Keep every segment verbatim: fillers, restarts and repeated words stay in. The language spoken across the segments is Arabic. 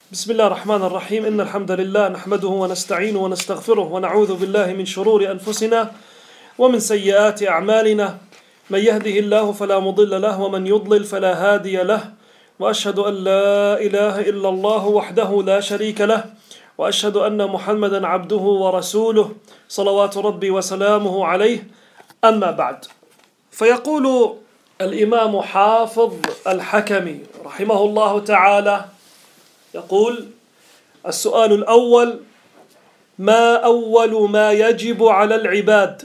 بسم الله الرحمن الرحيم. إن الحمد لله نحمده ونستعينه ونستغفره ونعوذ بالله من شرور أنفسنا ومن سيئات أعمالنا. من يهده الله فلا مضل له ومن يضلل فلا هادي له، وأشهد أن لا إله إلا الله وحده لا شريك له، وأشهد أن محمدا عبده ورسوله صلوات ربي وسلامه عليه. أما بعد، فيقول الإمام حافظ الحكمي رحمه الله تعالى، يقول: السؤال الأول: ما أول ما يجب على العباد؟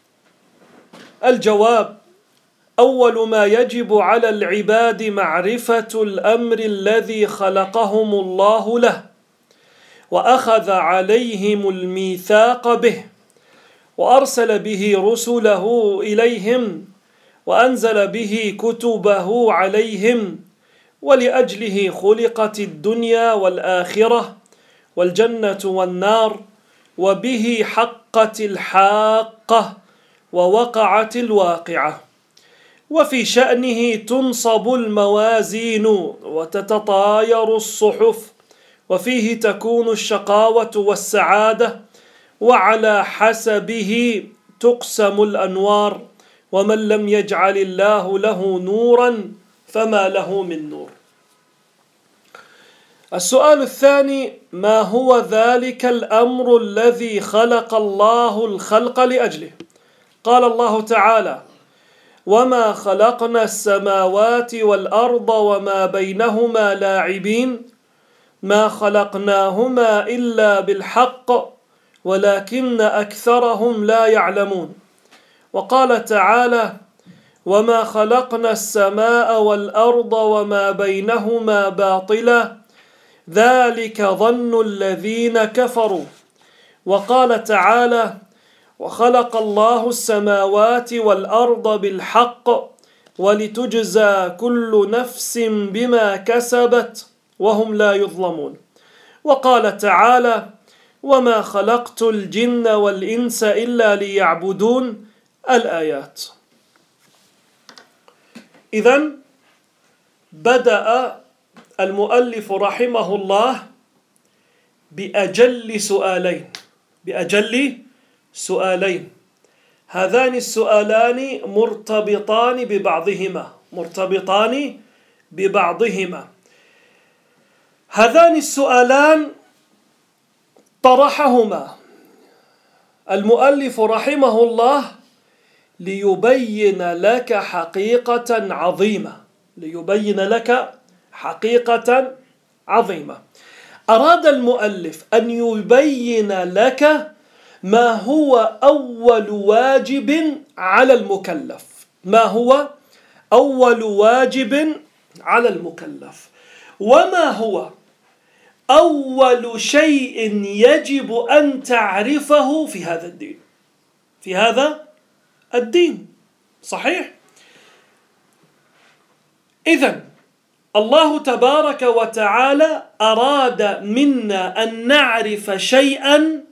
الجواب: أول ما يجب على العباد معرفة الأمر الذي خلقهم الله له، وأخذ عليهم الميثاق به، وأرسل به رسله إليهم، وأنزل به كتبه عليهم، ولأجله خلقت الدنيا والآخرة والجنة والنار، وبه حقت الحاقة ووقعت الواقعة، وفي شأنه تنصب الموازين وتتطاير الصحف، وفيه تكون الشقاوة والسعادة، وعلى حسبه تقسم الأنوار، ومن لم يجعل الله له نورا فما له من نور. السؤال الثاني: ما هو ذلك الأمر الذي خلق الله الخلق لأجله؟ قال الله تعالى: وما خلقنا السماوات والأرض وما بينهما لاعبين ما خلقناهما إلا بالحق ولكن أكثرهم لا يعلمون. وقال تعالى: وما خلقنا السماء والأرض وما بينهما باطلا ذلك ظن الذين كفروا. وقال تعالى: وخلق الله السماوات والأرض بالحق ولتجزى كل نفس بما كسبت وهم لا يظلمون. وقال تعالى: وما خلقت الجن والإنس إلا ليعبدون. الآيات. إذن بدأ المؤلف رحمه الله بأجل سؤالين بأجل سؤالين هذان السؤالان مرتبطان ببعضهما مرتبطان ببعضهما هذان السؤالان طرحهما المؤلف رحمه الله ليبين لك حقيقة عظيمة ليبين لك حقيقة عظيمة أراد المؤلف أن يبين لك ما هو أول واجب على المكلف ما هو أول واجب على المكلف وما هو أول شيء يجب أن تعرفه في هذا الدين في هذا الدين صحيح؟ إذن الله تبارك وتعالى أراد منا أن نعرف شيئا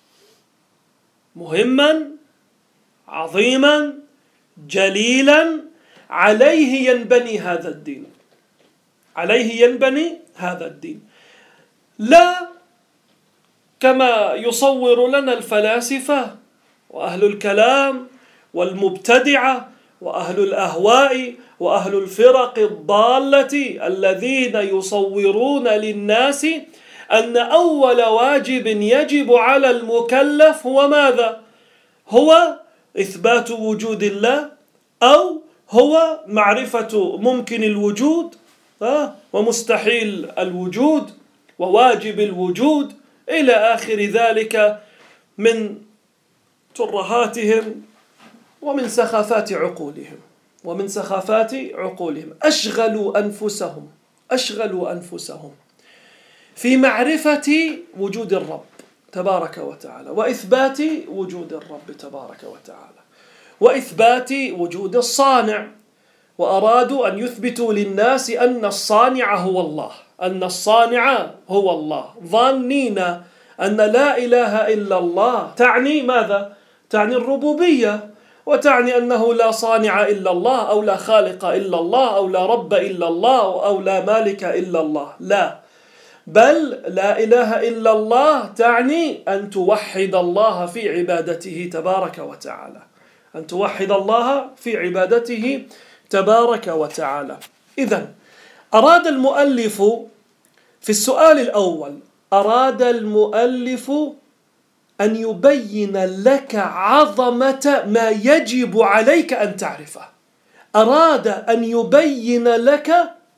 مهما عظيما جليلا عليه ينبني هذا الدين عليه ينبني هذا الدين لا كما يصور لنا الفلاسفة وأهل الكلام والمبتدعة وأهل الأهواء وأهل الفرق الضالة الذين يصورون للناس أن أول واجب يجب على المكلف هو ماذا؟ هو إثبات وجود الله، أو هو معرفة ممكن الوجود ومستحيل الوجود وواجب الوجود إلى آخر ذلك من ترهاتهم ومن سخافات عقولهم ومن سخافات عقولهم أشغلوا أنفسهم أشغلوا أنفسهم في معرفة وجود الرب تبارك وتعالى وإثبات وجود الرب تبارك وتعالى وإثبات وجود الصانع، وأرادوا أن يثبتوا للناس أن الصانع هو الله أن الصانع هو الله ظانين أن لا إله إلا الله تعني ماذا؟ تعني الربوبية، وتعني أنه لا صانع إلا الله أو لا خالق إلا الله أو لا رب إلا الله أو لا مالك إلا الله. لا، بل لا إله إلا الله تعني أن توحد الله في عبادته تبارك وتعالى، أن توحد الله في عبادته تبارك وتعالى. إذن أراد المؤلف في السؤال الأول، أراد المؤلف أن يبين لك عظمة ما يجب عليك أن تعرفه، أراد أن يبين لك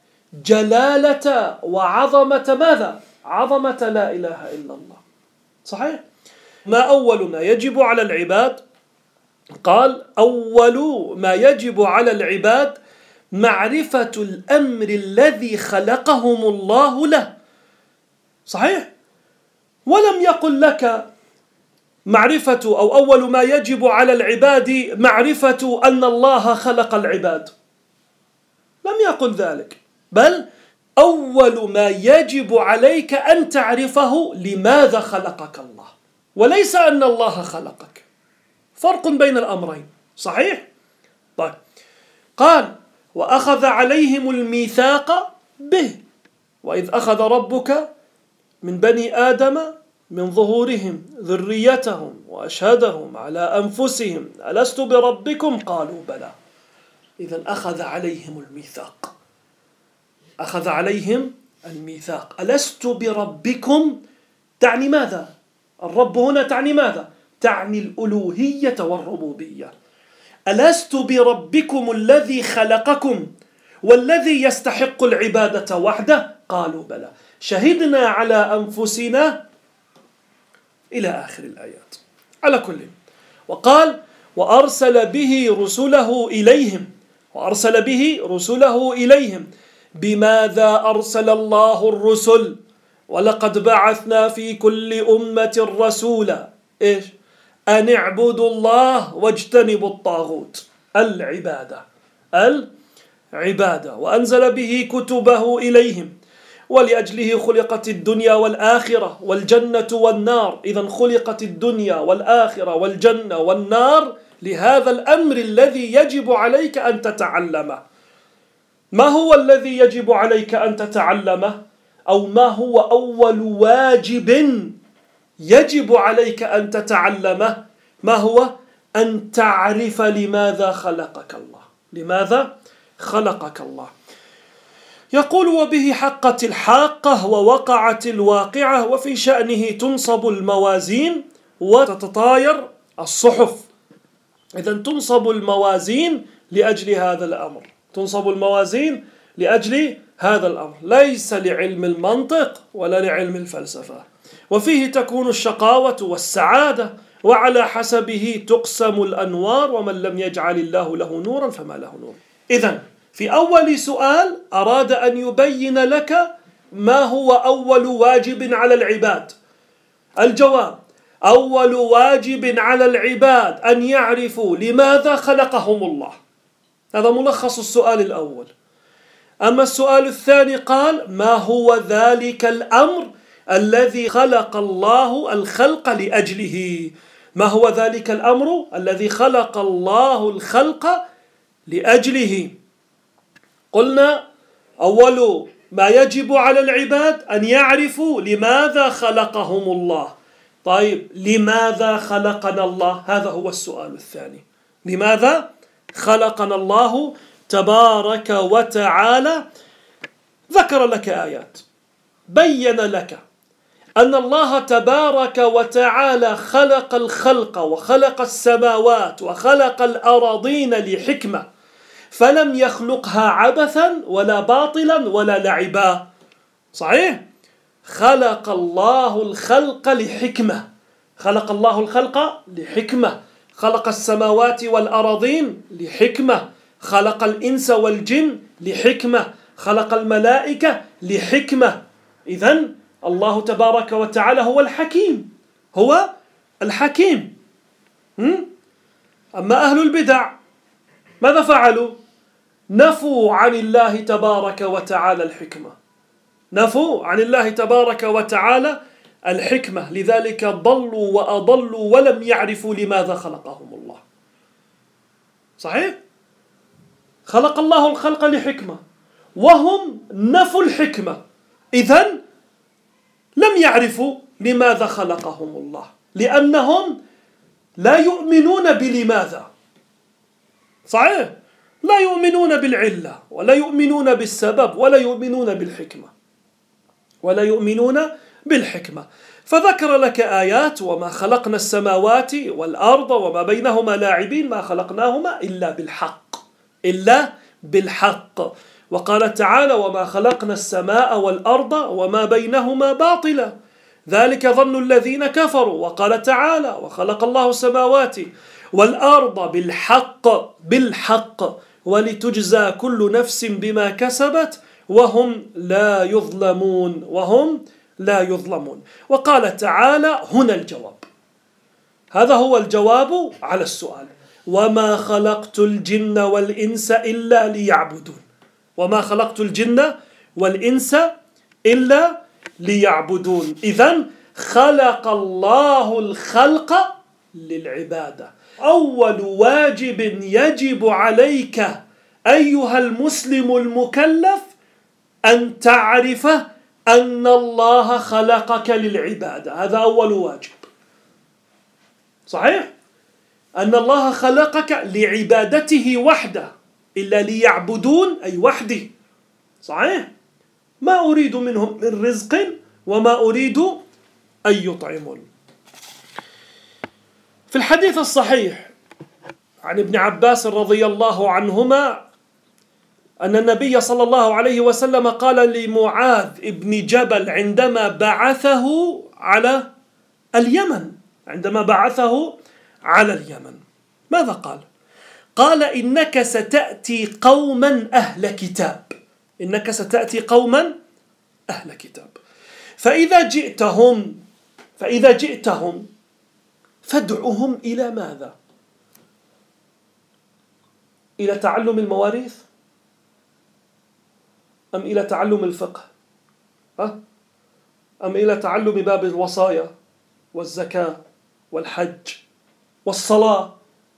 جلالة وعظمة ماذا؟ عظمة لا إله إلا الله. صحيح؟ ما أول ما يجب على العباد؟ قال أول ما يجب على العباد معرفة الأمر الذي خلقهم الله له. صحيح؟ ولم يقل لك معرفة أو أول ما يجب على العباد معرفة أن الله خلق العباد، لم يقل ذلك، بل أول ما يجب عليك أن تعرفه لماذا خلقك الله، وليس أن الله خلقك. فرق بين الأمرين. صحيح؟ طيب. قال وأخذ عليهم الميثاق به، وإذ أخذ ربك من بني آدم من ظهورهم ذريتهم وأشهدهم على أنفسهم ألست بربكم قالوا بلى. إذن أخذ عليهم الميثاق، أخذ عليهم الميثاق. ألست بربكم تعني ماذا؟ الرب هنا تعني ماذا؟ تعني الألوهية والربوبية. ألست بربكم الذي خلقكم والذي يستحق العبادة وحده؟ قالوا بلى شهدنا على أنفسنا إلى آخر الآيات. على كل، وقال وأرسل به رسله إليهم، وأرسل به رسله إليهم. بماذا أرسل الله الرسل؟ ولقد بعثنا في كل أمة رسولا إيش؟ أن اعبدوا الله واجتنبوا الطاغوت. العبادة، العبادة. وأنزل به كتبه إليهم، ولأجله خلقت الدنيا والآخرة والجنة والنار. إذن خلقت الدنيا والآخرة والجنة والنار لهذا الأمر الذي يجب عليك أن تتعلمه. ما هو الذي يجب عليك أن تتعلمه؟ أو ما هو أول واجب يجب عليك أن تتعلمه؟ ما هو؟ أن تعرف لماذا خلقك الله، لماذا خلقك الله. يقول وبه حقت الحاقة ووقعت الواقعة، وفي شأنه تنصب الموازين وتتطاير الصحف. إذن تنصب الموازين لأجل هذا الأمر، تنصب الموازين لأجل هذا الأمر، ليس لعلم المنطق ولا لعلم الفلسفة. وفيه تكون الشقاوة والسعادة، وعلى حسبه تقسم الأنوار، ومن لم يجعل الله له نورا فما له نور. إذن في أول سؤال أراد أن يبين لك ما هو أول واجب على العباد. الجواب أول واجب على العباد أن يعرفوا لماذا خلقهم الله. هذا ملخص السؤال الأول. أما السؤال الثاني قال ما هو ذلك الأمر الذي خلق الله الخلق لأجله. ما هو ذلك الأمر الذي خلق الله الخلق لأجله؟ قلنا أول ما يجب على العباد أن يعرفوا لماذا خلقهم الله. طيب لماذا خلقنا الله؟ هذا هو السؤال الثاني. لماذا خلقنا الله تبارك وتعالى؟ ذكر لك آيات بين لك أن الله تبارك وتعالى خلق الخلق وخلق السماوات وخلق الأراضين لحكمة، فلم يخلقها عبثا ولا باطلا ولا لعبا. صحيح؟ خلق الله الخلق لحكمة، خلق الله الخلق لحكمة، خلق السماوات والأراضين لحكمة، خلق الإنس والجن لحكمة، خلق الملائكة لحكمة. إذن الله تبارك وتعالى هو الحكيم، هو الحكيم. أما أهل البدع ماذا فعلوا؟ نفوا عن الله تبارك وتعالى الحكمة، نفوا عن الله تبارك وتعالى الحكمة، لذلك ضلوا وأضلوا ولم يعرفوا لماذا خلقهم الله. صحيح؟ خلق الله الخلق لحكمة وهم نفوا الحكمة. إذن يعرفوا لماذا خلقهم الله، لأنهم لا يؤمنون بلماذا. صحيح؟ لا يؤمنون بالعلة، ولا يؤمنون بالسبب، ولا يؤمنون بالحكمة، ولا يؤمنون بالحكمة. فذكر لك آيات: وما خلقنا السماوات والأرض وما بينهما لاعبين ما خلقناهما إلا بالحق، إلا بالحق. وقال تعالى: وما خلقنا السماء والأرض وما بينهما باطلا ذلك ظن الذين كفروا. وقال تعالى: وخلق الله السماوات والأرض بالحق بالحق ولتجزى كل نفس بما كسبت وهم لا يظلمون وهم لا يظلمون. وقال تعالى: هنا الجواب، هذا هو الجواب على السؤال: وما خلقت الجن والإنس إلا ليعبدون. وما خلقت الجن والإنس إلا ليعبدون. إذن خلق الله الخلق للعبادة. أول واجب يجب عليك أيها المسلم المكلف أن تعرف أن الله خلقك للعبادة، هذا أول واجب. صحيح؟ أن الله خلقك لعبادته وحده، إلا ليعبدون أي وحده. صحيح؟ ما أريد منهم من رزق وما أريد أن يطعمون. في الحديث الصحيح عن ابن عباس رضي الله عنهما أن النبي صلى الله عليه وسلم قال لمعاذ ابن جبل عندما بعثه على اليمن عندما بعثه على اليمن ماذا قال؟ قال: إنك ستأتي قوما أهل كتاب إنك ستأتي قوما أهل كتاب فإذا جئتهم فإذا جئتهم فادعهم إلى ماذا؟ إلى تعلم المواريث أم إلى تعلم الفقه؟ ها؟ أم إلى تعلم باب الوصايا والزكاة والحج والصلاة؟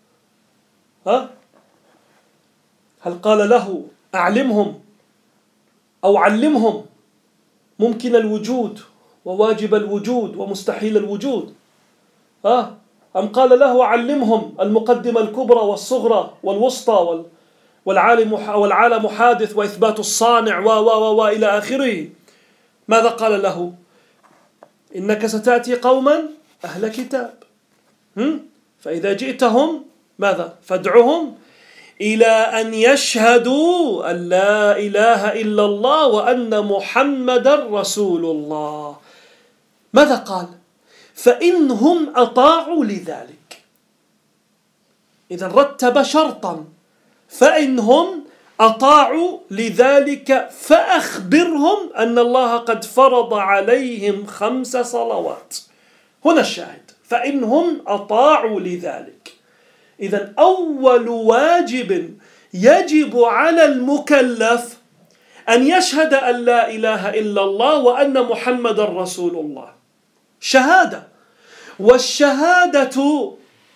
ها؟ هل قال له أعلمهم أو علمهم ممكن الوجود وواجب الوجود ومستحيل الوجود؟ ها؟ أم قال له علمهم المقدمة الكبرى والصغرى والوسطى والعالم والعالم حادث وإثبات الصانع و و و إلى آخره؟ ماذا قال له؟ إنك ستأتي قوما أهل كتاب فإذا جئتهم ماذا؟ فادعهم إلى أن يشهدوا أن لا إله إلا الله وأن محمد رسول الله. ماذا قال؟ فإنهم أطاعوا لذلك. إذا رتب شرطا: فإنهم أطاعوا لذلك فأخبرهم أن الله قد فرض عليهم خمس صلوات. هنا الشاهد: فإنهم أطاعوا لذلك. إذن أول واجب يجب على المكلف أن يشهد أن لا إله إلا الله وأن محمد رسول الله، شهادة. والشهادة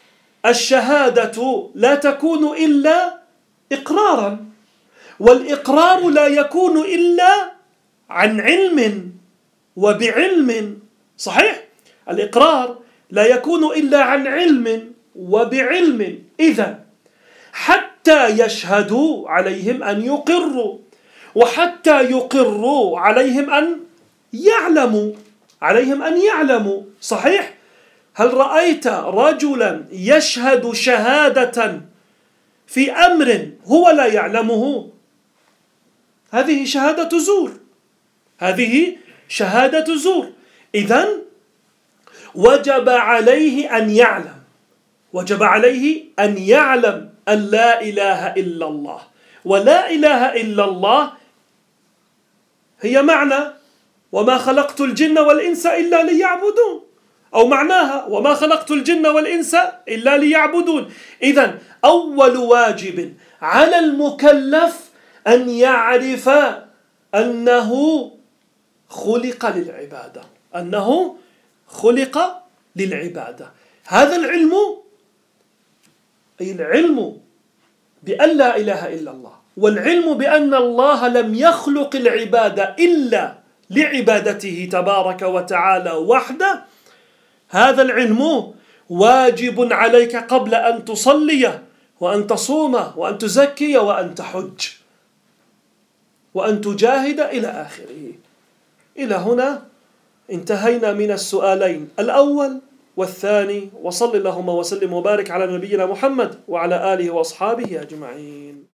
الشهادة لا تكون إلا إقرارا، والإقرار لا يكون إلا عن علم وبعلم. صحيح؟ الإقرار لا يكون إلا عن علم وبعلم. إذن حتى يشهدوا عليهم أن يقروا، وحتى يقروا عليهم أن يعلموا عليهم أن يعلموا. صحيح؟ هل رأيت رجلا يشهد شهادة في أمر هو لا يعلمه؟ هذه شهادة زور هذه شهادة زور. إذن وجب عليه أن يعلم وجب عليه أن يعلم أن لا إله إلا الله. ولا إله إلا الله هي معنى وما خلقت الجن والإنس إلا ليعبدون، أو معناها وما خلقت الجن والإنس إلا ليعبدون. إذن أول واجب على المكلف أن يعرف أنه خلق للعبادة أنه خلق للعبادة. هذا العلم أي العلم بأن لا إله إلا الله، والعلم بأن الله لم يخلق العبادة إلا لعبادته تبارك وتعالى وحده، هذا العلم واجب عليك قبل أن تصلي وأن تصوم وأن تزكي وأن تحج وأن تجاهد إلى آخره. إلى هنا انتهينا من السؤالين الأول والثاني، وصل اللهم وسلم وبارك على نبينا محمد وعلى آله وأصحابه أجمعين.